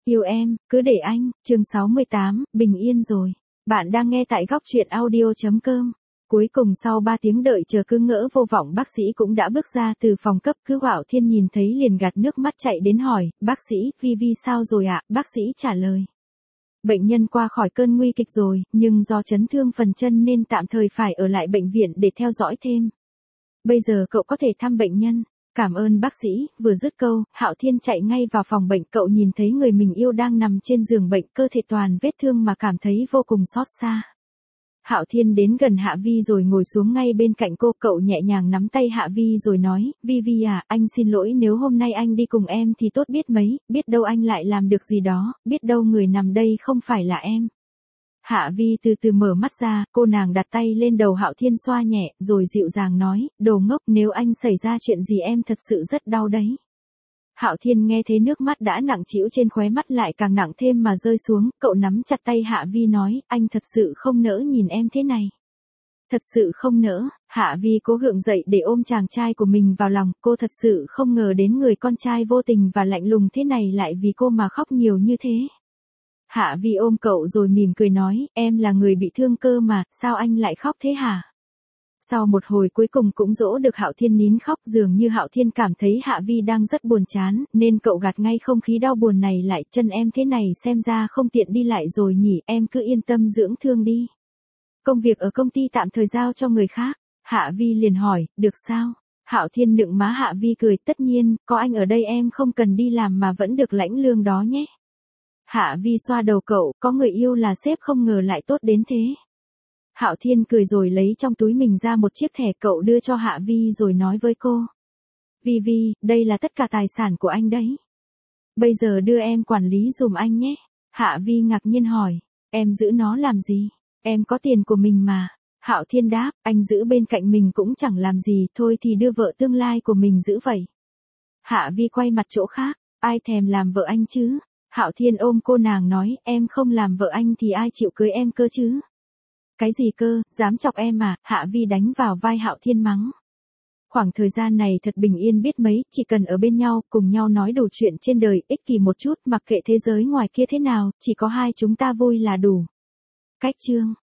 Yêu em, cứ để anh, chương 68, bình yên rồi. Bạn đang nghe tại góc truyện audio.com. Cuối cùng sau 3 tiếng đợi chờ cứ ngỡ vô vọng, bác sĩ cũng đã bước ra từ phòng cấp cứu. Hạo Thiên nhìn thấy liền gạt nước mắt chạy đến hỏi, bác sĩ, Vi sao rồi ạ? Bác sĩ trả lời. Bệnh nhân qua khỏi cơn nguy kịch rồi, nhưng do chấn thương phần chân nên tạm thời phải ở lại bệnh viện để theo dõi thêm. Bây giờ cậu có thể thăm bệnh nhân. Cảm ơn bác sĩ. Vừa dứt câu, Hạo Thiên chạy ngay vào phòng bệnh. Cậu nhìn thấy người mình yêu đang nằm trên giường bệnh, cơ thể toàn vết thương mà cảm thấy vô cùng xót xa. Hạo Thiên đến gần Hạ Vi rồi ngồi xuống ngay bên cạnh cô. Cậu nhẹ nhàng nắm tay Hạ Vi rồi nói, Vi à, anh xin lỗi nếu hôm nay anh đi cùng em thì tốt biết mấy, biết đâu anh lại làm được gì đó, biết đâu người nằm đây không phải là em. Hạ Vi từ từ mở mắt ra, cô nàng đặt tay lên đầu Hạo Thiên xoa nhẹ, rồi dịu dàng nói, đồ ngốc, nếu anh xảy ra chuyện gì em thật sự rất đau đấy. Hạo Thiên nghe thấy nước mắt đã nặng trĩu trên khóe mắt lại càng nặng thêm mà rơi xuống, cậu nắm chặt tay Hạ Vi nói, anh thật sự không nỡ nhìn em thế này. Thật sự không nỡ. Hạ Vi cố gượng dậy để ôm chàng trai của mình vào lòng, cô thật sự không ngờ đến người con trai vô tình và lạnh lùng thế này lại vì cô mà khóc nhiều như thế. Hạ Vi ôm cậu rồi mỉm cười nói, em là người bị thương cơ mà, sao anh lại khóc thế hả? Sau một hồi cuối cùng cũng dỗ được Hạo Thiên nín khóc, dường như Hạo Thiên cảm thấy Hạ Vi đang rất buồn chán, nên cậu gạt ngay không khí đau buồn này lại, chân em thế này xem ra không tiện đi lại rồi nhỉ, em cứ yên tâm dưỡng thương đi. Công việc ở công ty tạm thời giao cho người khác. Hạ Vi liền hỏi, được sao? Hạo Thiên nựng má Hạ Vi cười, tất nhiên, có anh ở đây em không cần đi làm mà vẫn được lãnh lương đó nhé. Hạ Vi xoa đầu cậu, có người yêu là sếp không ngờ lại tốt đến thế. Hạo Thiên cười rồi lấy trong túi mình ra một chiếc thẻ, cậu đưa cho Hạ Vi rồi nói với cô. Vi, đây là tất cả tài sản của anh đấy. Bây giờ đưa em quản lý dùm anh nhé. Hạ Vi ngạc nhiên hỏi, em giữ nó làm gì? Em có tiền của mình mà. Hạo Thiên đáp, anh giữ bên cạnh mình cũng chẳng làm gì, thôi thì đưa vợ tương lai của mình giữ vậy. Hạ Vi quay mặt chỗ khác, ai thèm làm vợ anh chứ? Hạo Thiên ôm cô nàng nói, em không làm vợ anh thì ai chịu cưới em cơ chứ? Cái gì cơ, dám chọc em à? Hạ Vi đánh vào vai Hạo Thiên mắng. Khoảng thời gian này thật bình yên biết mấy, chỉ cần ở bên nhau, cùng nhau nói đủ chuyện trên đời, ích kỷ một chút, mặc kệ thế giới ngoài kia thế nào, chỉ có hai chúng ta vui là đủ. Cách chương